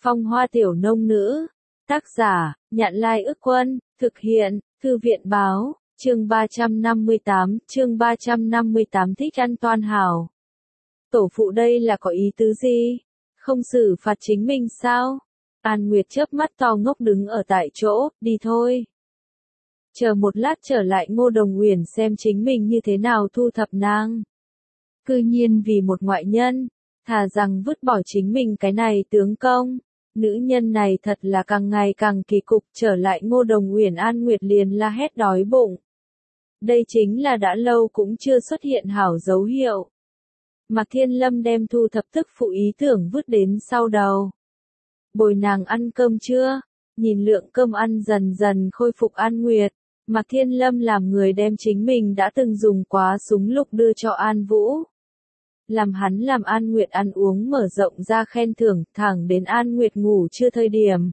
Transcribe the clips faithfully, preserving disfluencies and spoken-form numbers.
Phong hoa tiểu nông nữ. Tác giả, Nhạn Lai Ức Quân, thực hiện, Thư viện Báo, chương ba trăm năm mươi tám, chương ba trăm năm mươi tám thích ăn toan hảo. Tổ phụ đây là có ý tứ gì? Không xử phạt chính mình sao? An Nguyệt chớp mắt to ngốc đứng ở tại chỗ, đi thôi. Chờ một lát trở lại Ngô Đồng Uyển xem chính mình như thế nào thu thập nàng. Cư nhiên vì một ngoại nhân, thà rằng vứt bỏ chính mình cái này tướng công. Nữ nhân này thật là càng ngày càng kỳ cục, trở lại Ngô Đồng Uyển An Nguyệt liền la hét đói bụng. Đây chính là đã lâu cũng chưa xuất hiện hảo dấu hiệu. Mạc Thiên Lâm đem thu thập thức phụ ý tưởng vứt đến sau đầu. Bồi nàng ăn cơm chưa? Nhìn lượng cơm ăn dần dần khôi phục An Nguyệt, Mạc Thiên Lâm làm người đem chính mình đã từng dùng quá súng lục đưa cho An Vũ. Làm hắn làm An Nguyệt ăn uống mở rộng ra khen thưởng, thẳng đến An Nguyệt ngủ chưa thời điểm.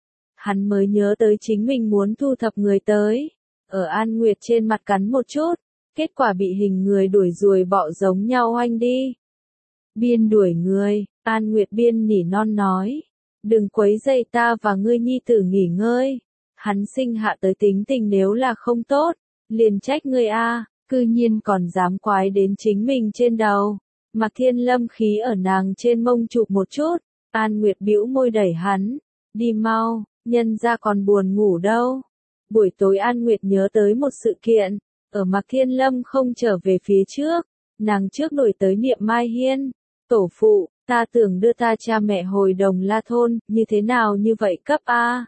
Hắn mới nhớ tới chính mình muốn thu thập người tới. Ở An Nguyệt trên mặt cắn một chút, kết quả bị hình người đuổi ruồi bọ giống nhau oanh đi. Biên đuổi người, An Nguyệt biên nỉ non nói. Đừng quấy rầy ta và ngươi nhi tử nghỉ ngơi. Hắn sinh hạ tới tính tình nếu là không tốt, liền trách ngươi a, cư nhiên còn dám quái đến chính mình trên đầu. Mạc Thiên Lâm khí ở nàng trên mông chụp một chút, An Nguyệt bĩu môi đẩy hắn, đi mau, nhân ra còn buồn ngủ đâu. Buổi tối An Nguyệt nhớ tới một sự kiện, ở Mạc Thiên Lâm không trở về phía trước, nàng trước đổi tới Niệm Mai Hiên, tổ phụ, ta tưởng đưa ta cha mẹ hồi Đồng La Thôn, như thế nào như vậy cấp A.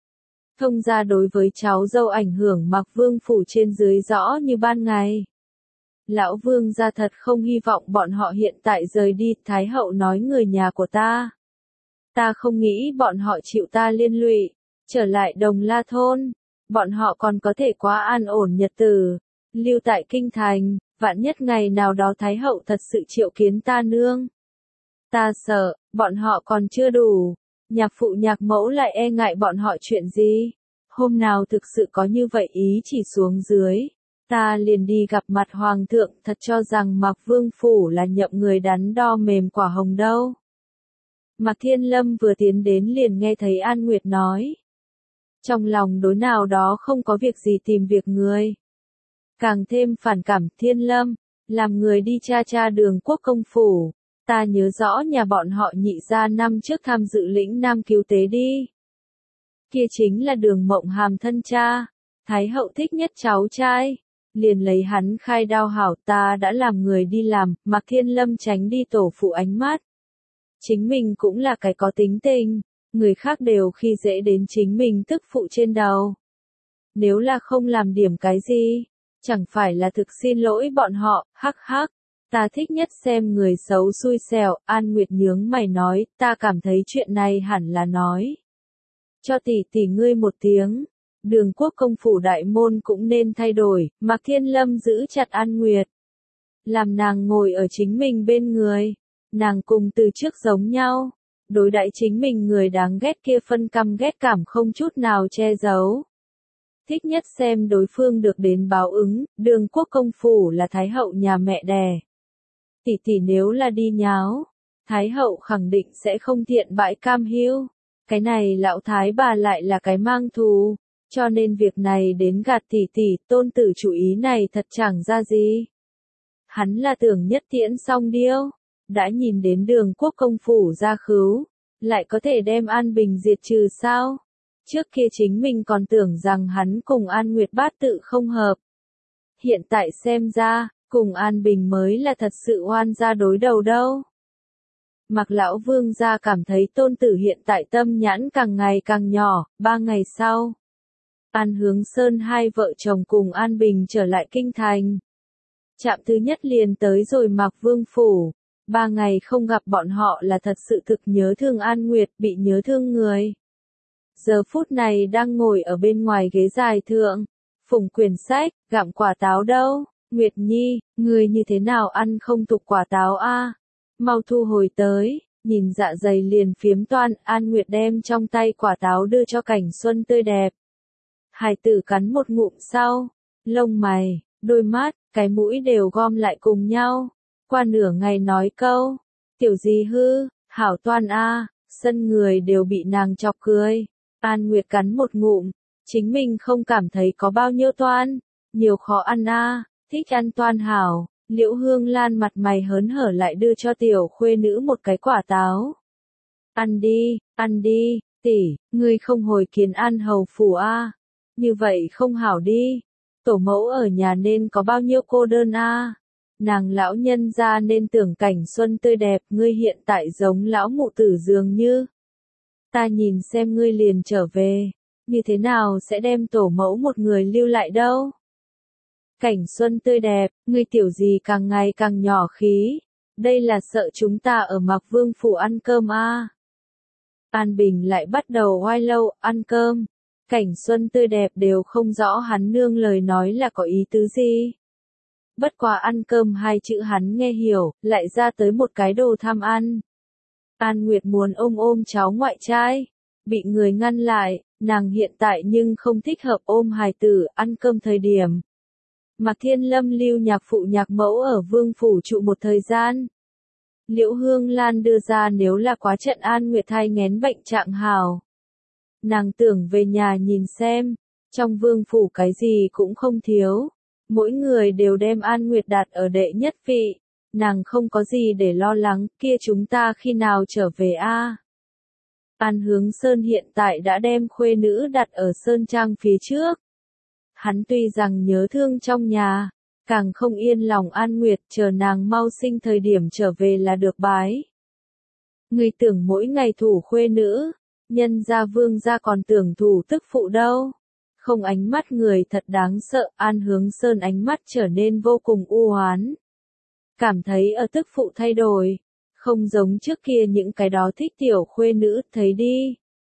Thông gia đối với cháu dâu ảnh hưởng Mạc Vương phủ trên dưới rõ như ban ngày. Lão Vương gia thật không hy vọng bọn họ hiện tại rời đi, Thái hậu nói người nhà của ta. Ta không nghĩ bọn họ chịu ta liên lụy, trở lại Đồng La Thôn, bọn họ còn có thể quá an ổn nhật tử, lưu tại kinh thành, vạn nhất ngày nào đó Thái hậu thật sự triệu kiến ta nương. Ta sợ, bọn họ còn chưa đủ, nhạc phụ nhạc mẫu lại e ngại bọn họ chuyện gì. Hôm nào thực sự có như vậy ý chỉ xuống dưới. Ta liền đi gặp mặt hoàng thượng, thật cho rằng Mạc Vương phủ là nhậm người đắn đo mềm quả hồng đâu. Mạc Thiên Lâm vừa tiến đến liền nghe thấy An Nguyệt nói. Trong lòng đối nào đó không có việc gì tìm việc người. Càng thêm phản cảm Thiên Lâm, làm người đi tra tra Đường Quốc công phủ. Ta nhớ rõ nhà bọn họ nhị gia năm trước tham dự lĩnh Nam cứu tế đi. Kia chính là Đường Mộng Hàm thân cha, Thái hậu thích nhất cháu trai. Liền lấy hắn khai đao hảo, ta đã làm người đi làm, Mạc Thiên Lâm tránh đi tổ phụ ánh mắt. Chính mình cũng là cái có tính tình, người khác đều khi dễ đến chính mình tức phụ trên đầu. Nếu là không làm điểm cái gì, chẳng phải là thực xin lỗi bọn họ, hắc hắc. Ta thích nhất xem người xấu xui xẻo, An Nguyệt nhướng mày nói, ta cảm thấy chuyện này hẳn là nói. Cho tỷ tỷ ngươi một tiếng. Đường Quốc công phủ đại môn cũng nên thay đổi, Mạc Thiên Lâm giữ chặt An Nguyệt. Làm nàng ngồi ở chính mình bên người. Nàng cùng từ trước giống nhau. Đối đãi chính mình người đáng ghét kia phân căm ghét cảm không chút nào che giấu. Thích nhất xem đối phương được đến báo ứng, Đường Quốc công phủ là Thái hậu nhà mẹ đẻ. Tỷ tỷ nếu là đi nháo, Thái hậu khẳng định sẽ không thiện bãi cam hiu. Cái này lão thái bà lại là cái mang thù. Cho nên việc này đến gạt tỷ tỷ, tôn tử chủ ý này thật chẳng ra gì. Hắn là tưởng nhất tiễn xong điêu, đã nhìn đến Đường Quốc công phủ ra khứu, lại có thể đem An Bình diệt trừ sao? Trước kia chính mình còn tưởng rằng hắn cùng An Nguyệt bát tự không hợp. Hiện tại xem ra, cùng An Bình mới là thật sự oan gia đối đầu đâu. Mạc lão Vương gia cảm thấy tôn tử hiện tại tâm nhãn càng ngày càng nhỏ, ba ngày sau. An Hướng Sơn hai vợ chồng cùng An Bình trở lại kinh thành. Trạm thứ nhất liền tới rồi Mạc Vương phủ. Ba ngày không gặp bọn họ là thật sự thực nhớ thương An Nguyệt, bị nhớ thương người. Giờ phút này đang ngồi ở bên ngoài ghế dài thượng, phủng quyển sách, gặm quả táo đâu. Nguyệt Nhi, người như thế nào ăn không tục quả táo a? Mau thu hồi tới. Nhìn dạ dày liền phiếm toan, An Nguyệt đem trong tay quả táo đưa cho Cảnh Xuân tươi đẹp. Hải tử cắn một ngụm sau, lông mày, đôi mắt, cái mũi đều gom lại cùng nhau. Qua nửa ngày nói câu, tiểu gì hư, hảo toan a, sân người đều bị nàng chọc cười. An Nguyệt cắn một ngụm, chính mình không cảm thấy có bao nhiêu toan, nhiều khó ăn a, à, thích ăn toan hảo. Liễu Hương Lan mặt mày hớn hở lại đưa cho tiểu khuê nữ một cái quả táo. Ăn đi, ăn đi, tỷ, ngươi không hồi kiến An hầu phủ a, à. Như vậy không hảo đi. Tổ mẫu ở nhà nên có bao nhiêu cô đơn a. À. Nàng lão nhân ra nên tưởng cảnh xuân tươi đẹp, ngươi hiện tại giống lão mụ tử dường như. Ta nhìn xem ngươi liền trở về, như thế nào sẽ đem tổ mẫu một người lưu lại đâu. Cảnh xuân tươi đẹp, ngươi tiểu gì càng ngày càng nhỏ khí, đây là sợ chúng ta ở Mạc Vương phủ ăn cơm a. À. An Bình lại bắt đầu oai lâu, ăn cơm. Cảnh xuân tươi đẹp đều không rõ hắn nương lời nói là có ý tứ gì. Bất quá ăn cơm hai chữ hắn nghe hiểu, lại ra tới một cái đồ tham ăn. An Nguyệt muốn ôm ôm cháu ngoại trai, bị người ngăn lại, nàng hiện tại nhưng không thích hợp ôm hài tử ăn cơm thời điểm. Mạc Thiên Lâm lưu nhạc phụ nhạc mẫu ở Vương phủ trụ một thời gian. Liễu Hương Lan đưa ra nếu là quá trận An Nguyệt thai nghén bệnh trạng hào. Nàng tưởng về nhà nhìn xem, trong Vương phủ cái gì cũng không thiếu. Mỗi người đều đem An Nguyệt đặt ở đệ nhất vị, nàng không có gì để lo lắng, kia chúng ta khi nào trở về a? À? An Hướng Sơn hiện tại đã đem khuê nữ đặt ở Sơn Trang phía trước. Hắn tuy rằng nhớ thương trong nhà, càng không yên lòng An Nguyệt, chờ nàng mau sinh thời điểm trở về là được bái. Người tưởng mỗi ngày thủ khuê nữ, nhân gia Vương gia còn tưởng thủ tức phụ đâu. Không, ánh mắt người thật đáng sợ, An Hướng Sơn ánh mắt trở nên vô cùng u hoán. Cảm thấy ở tức phụ thay đổi, không giống trước kia những cái đó thích tiểu khuê nữ, thấy đi.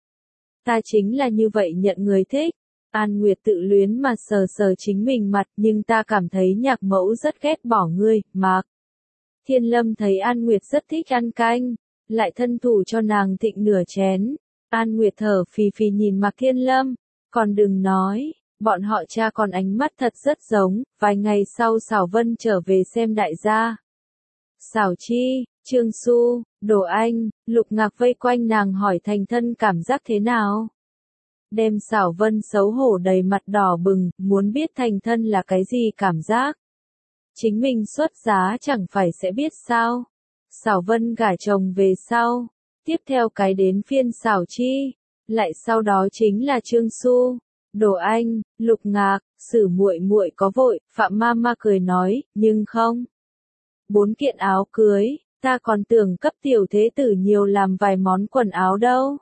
Ta chính là như vậy nhận người thích. An Nguyệt tự luyến mà sờ sờ chính mình mặt, nhưng ta cảm thấy nhạc mẫu rất ghét bỏ ngươi, Mạc. Thiên Lâm thấy An Nguyệt rất thích ăn canh, lại thân thủ cho nàng thịnh nửa chén. An Nguyệt thở phì phì nhìn Mạc Thiên Lâm. Còn đừng nói, bọn họ cha con ánh mắt thật rất giống, vài ngày sau Sảo Vân trở về xem đại gia. Sảo Chi, Trương Xu, Đồ Anh, Lục Ngạc vây quanh nàng hỏi thành thân cảm giác thế nào. Đem Sảo Vân xấu hổ đầy mặt đỏ bừng, muốn biết thành thân là cái gì cảm giác. Chính mình xuất giá chẳng phải sẽ biết sao. Sảo Vân gả chồng về sau, tiếp theo cái đến phiên Sảo Chi. Lại sau đó chính là Trương Xu, Đồ Anh, Lục Ngạc, Sử muội muội có vội, Phạm Mama cười nói, nhưng không. Bốn kiện áo cưới, ta còn tưởng cấp tiểu thế tử nhiều làm vài món quần áo đâu.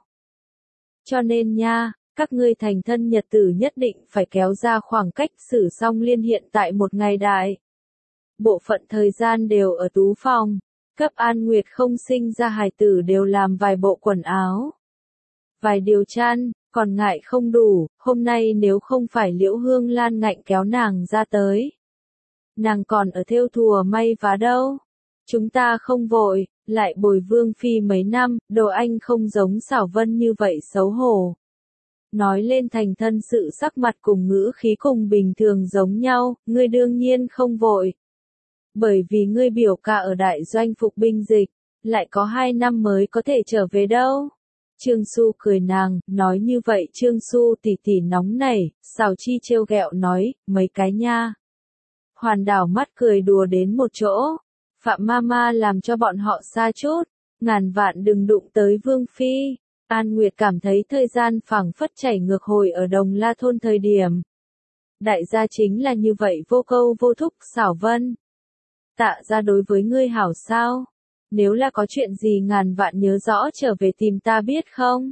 Cho nên nha, các ngươi thành thân nhật tử nhất định phải kéo ra khoảng cách. Sử Song Liên hiện tại một ngày đại. Bộ phận thời gian đều ở tú phòng, cấp An Nguyệt không sinh ra hài tử đều làm vài bộ quần áo. Vài điều chăn, còn ngại không đủ, hôm nay nếu không phải Liễu Hương Lan ngạnh kéo nàng ra tới. Nàng còn ở thêu thùa may vá đâu. Chúng ta không vội, lại bồi Vương Phi mấy năm, Đồ Anh không giống Sảo Vân như vậy xấu hổ. Nói lên thành thân sự sắc mặt cùng ngữ khí cùng bình thường giống nhau, ngươi đương nhiên không vội. Bởi vì ngươi biểu ca ở đại doanh phục binh dịch, lại có hai năm mới có thể trở về đâu. Trương Xu cười nàng, nói như vậy Trương Xu tỉ tỉ nóng nảy, Sảo Chi trêu ghẹo nói, mấy cái nha. Hoàn đảo mắt cười đùa đến một chỗ, Phạm Mama làm cho bọn họ xa chút, ngàn vạn đừng đụng tới Vương Phi. An Nguyệt cảm thấy thời gian phảng phất chảy ngược hồi ở Đồng La Thôn thời điểm. Đại gia chính là như vậy vô câu vô thúc. Sảo Vân, tạ ra đối với ngươi hảo sao? Nếu là có chuyện gì ngàn vạn nhớ rõ trở về tìm ta biết không?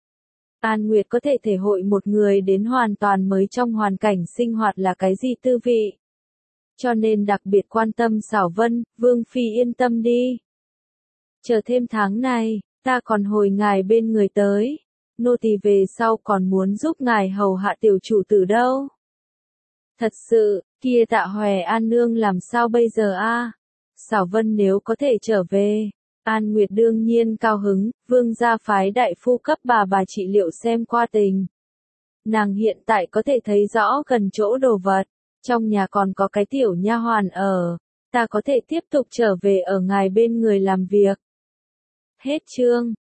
An Nguyệt có thể thể hội một người đến hoàn toàn mới trong hoàn cảnh sinh hoạt là cái gì tư vị. Cho nên đặc biệt quan tâm Sảo Vân, Vương Phi yên tâm đi. Chờ thêm tháng này, ta còn hồi ngài bên người tới. Nô tỳ về sau còn muốn giúp ngài hầu hạ tiểu chủ tử đâu. Thật sự, kia Tạ Hòe An nương làm sao bây giờ a? Sảo Vân nếu có thể trở về, An Nguyệt đương nhiên cao hứng, Vương gia phái đại phu cấp bà bà trị liệu xem qua tình. Nàng hiện tại có thể thấy rõ gần chỗ đồ vật, trong nhà còn có cái tiểu nha hoàn ở, ta có thể tiếp tục trở về ở ngài bên người làm việc. Hết chương.